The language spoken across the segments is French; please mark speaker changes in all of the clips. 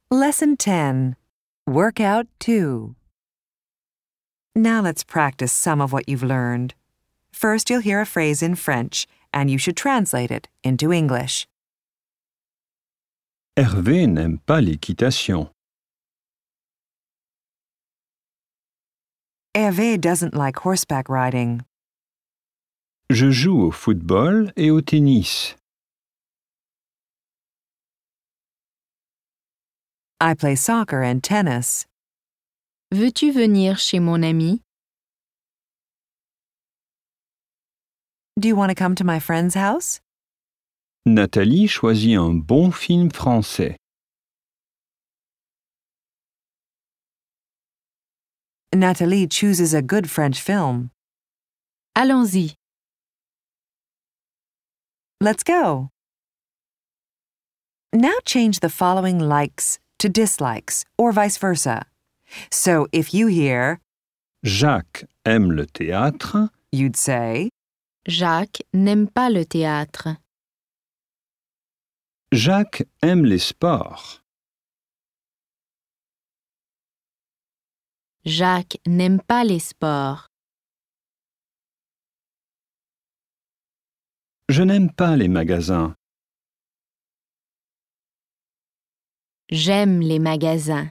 Speaker 1: Lesson 10. Workout 2. Now let's practice some of what you've learned. First, you'll hear a phrase in French, and you should translate it into English.
Speaker 2: Hervé n'aime pas l'équitation.
Speaker 1: Hervé doesn't like horseback riding.
Speaker 2: Je joue au football et au tennis.
Speaker 1: I play soccer and tennis.
Speaker 3: Veux-tu venir chez mon ami?
Speaker 1: Do you want to come to my friend's house?
Speaker 2: Nathalie choisit un bon film français.
Speaker 1: Nathalie chooses a good French film.
Speaker 3: Allons-y.
Speaker 1: Let's go. Now change the following likes to dislikes, or vice versa. So if you hear,
Speaker 2: Jacques aime le théâtre.
Speaker 1: you'd say,
Speaker 3: Jacques n'aime pas le théâtre.
Speaker 2: Jacques aime les sports.
Speaker 3: Jacques n'aime pas les sports.
Speaker 2: Je n'aime pas les magasins.
Speaker 3: J'aime les magasins.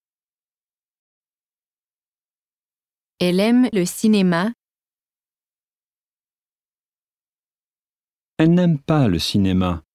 Speaker 3: Elle aime le cinéma.
Speaker 2: Elle n'aime pas le cinéma.